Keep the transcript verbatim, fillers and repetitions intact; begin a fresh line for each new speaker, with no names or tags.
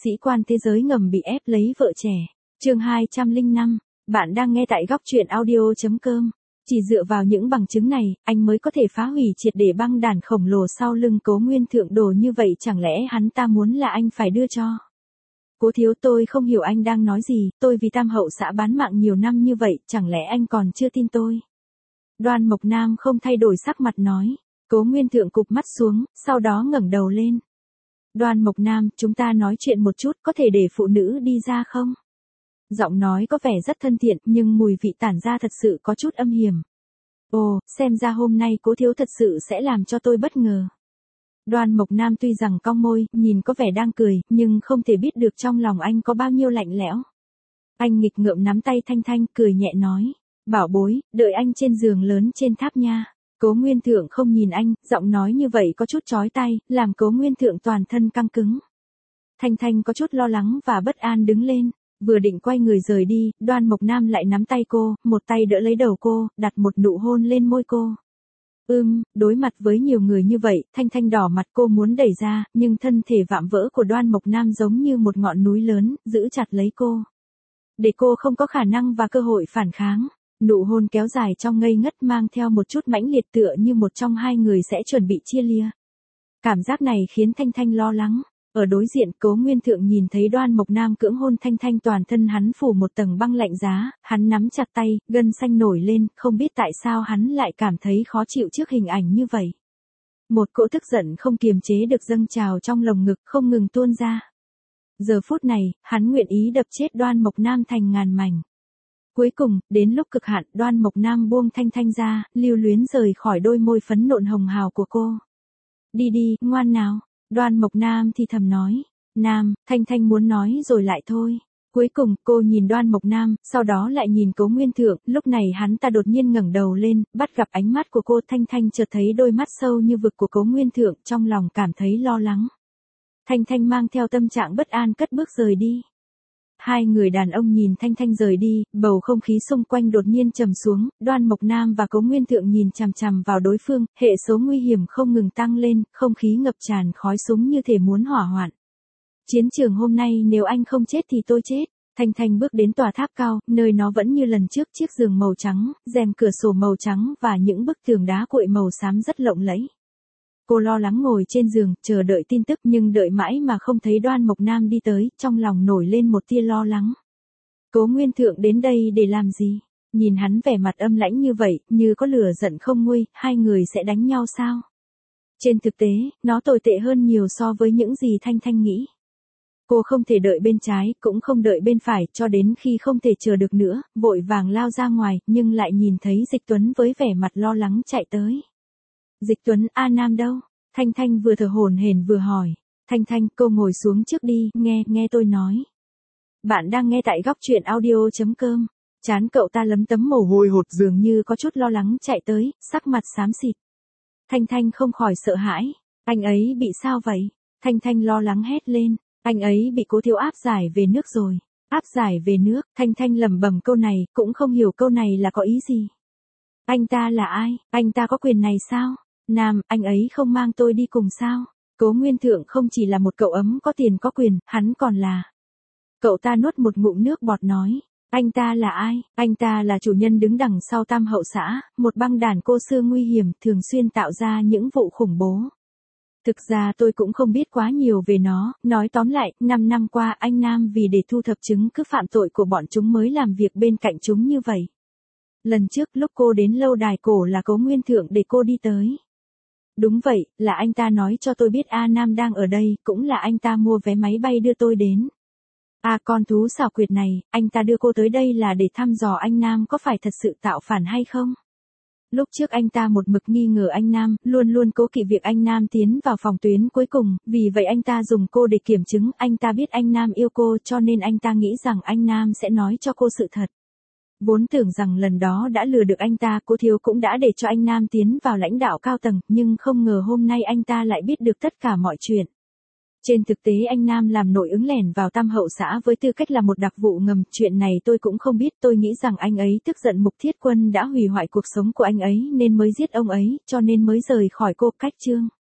Sĩ quan thế giới ngầm bị ép lấy vợ trẻ. Chương hai trăm lẻ năm, bạn đang nghe tại góc truyện audio chấm com. Chỉ dựa vào những bằng chứng này, anh mới có thể phá hủy triệt để băng đảng khổng lồ sau lưng Cố Nguyên Thượng đồ như vậy, chẳng lẽ hắn ta muốn là anh phải đưa cho? Cố thiếu, tôi không hiểu anh đang nói gì, tôi vì Tam Hậu xã bán mạng nhiều năm như vậy, chẳng lẽ anh còn chưa tin tôi? Đoan Mộc Nam không thay đổi sắc mặt nói. Cố Nguyên Thượng cụp mắt xuống, sau đó ngẩng đầu lên. Đoan Mộc Nam, chúng ta nói chuyện một chút, có thể để phụ nữ đi ra không? Giọng nói có vẻ rất thân thiện, nhưng mùi vị tản ra thật sự có chút âm hiểm. Ồ, xem ra hôm nay Cố thiếu thật sự sẽ làm cho tôi bất ngờ. Đoan Mộc Nam tuy rằng cong môi, nhìn có vẻ đang cười, nhưng không thể biết được trong lòng anh có bao nhiêu lạnh lẽo. Anh nghịch ngợm nắm tay Thanh Thanh, cười nhẹ nói. Bảo bối, đợi anh trên giường lớn trên tháp nha. Cố Nguyên Thượng không nhìn anh, giọng nói như vậy có chút chói tai, làm Cố Nguyên Thượng toàn thân căng cứng. Thanh Thanh có chút lo lắng và bất an đứng lên, vừa định quay người rời đi, Đoan Mộc Nam lại nắm tay cô, một tay đỡ lấy đầu cô, đặt một nụ hôn lên môi cô. Ưm, đối mặt với nhiều người như vậy, Thanh Thanh đỏ mặt, cô muốn đẩy ra, nhưng thân thể vạm vỡ của Đoan Mộc Nam giống như một ngọn núi lớn, giữ chặt lấy cô. Để cô không có khả năng và cơ hội phản kháng. Nụ hôn kéo dài trong ngây ngất, mang theo một chút mãnh liệt, tựa như một trong hai người sẽ chuẩn bị chia lìa. Cảm giác này khiến Thanh Thanh lo lắng. Ở đối diện, Cố Nguyên Thượng nhìn thấy Đoan Mộc Nam cưỡng hôn Thanh Thanh, toàn thân hắn phủ một tầng băng lạnh giá, hắn nắm chặt tay, gân xanh nổi lên, không biết tại sao hắn lại cảm thấy khó chịu trước hình ảnh như vậy. Một cỗ tức giận không kiềm chế được dâng trào trong lồng ngực, không ngừng tuôn ra. Giờ phút này, hắn nguyện ý đập chết Đoan Mộc Nam thành ngàn mảnh. Cuối cùng, đến lúc cực hạn, Đoan Mộc Nam buông Thanh Thanh ra, lưu luyến rời khỏi đôi môi phấn nộn hồng hào của cô. Đi đi, ngoan nào. Đoan Mộc Nam thì thầm nói. Nam, Thanh Thanh muốn nói rồi lại thôi. Cuối cùng, cô nhìn Đoan Mộc Nam, sau đó lại nhìn Cố Nguyên Thượng, lúc này hắn ta đột nhiên ngẩng đầu lên, bắt gặp ánh mắt của cô. Thanh Thanh chợt thấy đôi mắt sâu như vực của Cố Nguyên Thượng, trong lòng cảm thấy lo lắng. Thanh Thanh mang theo tâm trạng bất an cất bước rời đi. Hai người đàn ông nhìn Thanh Thanh rời đi, bầu không khí xung quanh đột nhiên trầm xuống, Đoan Mộc Nam và Cố Nguyên Thượng nhìn chằm chằm vào đối phương, hệ số nguy hiểm không ngừng tăng lên, không khí ngập tràn khói súng như thể muốn hỏa hoạn. Chiến trường hôm nay nếu anh không chết thì tôi chết. Thanh Thanh bước đến tòa tháp cao, nơi nó vẫn như lần trước, chiếc giường màu trắng, rèm cửa sổ màu trắng và những bức tường đá cuội màu xám rất lộng lẫy. Cô lo lắng ngồi trên giường, chờ đợi tin tức, nhưng đợi mãi mà không thấy Đoan Mộc Nam đi tới, trong lòng nổi lên một tia lo lắng. Cố Nguyên Thượng đến đây để làm gì? Nhìn hắn vẻ mặt âm lãnh như vậy, như có lửa giận không nguôi, hai người sẽ đánh nhau sao? Trên thực tế, nó tồi tệ hơn nhiều so với những gì Thanh Thanh nghĩ. Cô không thể đợi bên trái, cũng không đợi bên phải, cho đến khi không thể chờ được nữa, vội vàng lao ra ngoài, nhưng lại nhìn thấy Dịch Tuấn với vẻ mặt lo lắng chạy tới. Dịch Tuấn, A Nam đâu? Thanh Thanh vừa thở hổn hển vừa hỏi. Thanh Thanh, cô ngồi xuống trước đi, nghe, nghe tôi nói. Bạn đang nghe tại góc truyện audio chấm com. Chán cậu ta lấm tấm mồ hôi hột, dường như có chút lo lắng chạy tới, sắc mặt xám xịt. Thanh Thanh không khỏi sợ hãi. Anh ấy bị sao vậy? Thanh Thanh lo lắng hét lên. Anh ấy bị Cố thiếu áp giải về nước rồi. Áp giải về nước, Thanh Thanh lẩm bẩm câu này, cũng không hiểu câu này là có ý gì. Anh ta là ai? Anh ta có quyền này sao? Nam, anh ấy không mang tôi đi cùng sao? Cố Nguyên Thượng không chỉ là một cậu ấm có tiền có quyền, hắn còn là... Cậu ta nuốt một ngụm nước bọt nói. Anh ta là ai? Anh ta là chủ nhân đứng đằng sau Tam Hậu xã, một băng đàn cô xưa nguy hiểm, thường xuyên tạo ra những vụ khủng bố. Thực ra tôi cũng không biết quá nhiều về nó, nói tóm lại, năm năm qua anh Nam vì để thu thập chứng cứ phạm tội của bọn chúng mới làm việc bên cạnh chúng như vậy. Lần trước lúc cô đến lâu đài cổ là Cố Nguyên Thượng để cô đi tới. Đúng vậy, là anh ta nói cho tôi biết A Nam đang ở đây, cũng là anh ta mua vé máy bay đưa tôi đến. À, con thú xảo quyệt này, anh ta đưa cô tới đây là để thăm dò anh Nam có phải thật sự tạo phản hay không? Lúc trước anh ta một mực nghi ngờ anh Nam, luôn luôn cố kỵ việc anh Nam tiến vào phòng tuyến cuối cùng, vì vậy anh ta dùng cô để kiểm chứng, anh ta biết anh Nam yêu cô cho nên anh ta nghĩ rằng anh Nam sẽ nói cho cô sự thật. Vốn tưởng rằng lần đó đã lừa được anh ta, Cố thiếu cũng đã để cho anh Nam tiến vào lãnh đạo cao tầng, nhưng không ngờ hôm nay anh ta lại biết được tất cả mọi chuyện. Trên thực tế anh Nam làm nội ứng lẻn vào Tam Hậu xã với tư cách là một đặc vụ ngầm, chuyện này tôi cũng không biết, tôi nghĩ rằng anh ấy tức giận Mục Thiết Quân đã hủy hoại cuộc sống của anh ấy nên mới giết ông ấy, cho nên mới rời khỏi cô cách Trương.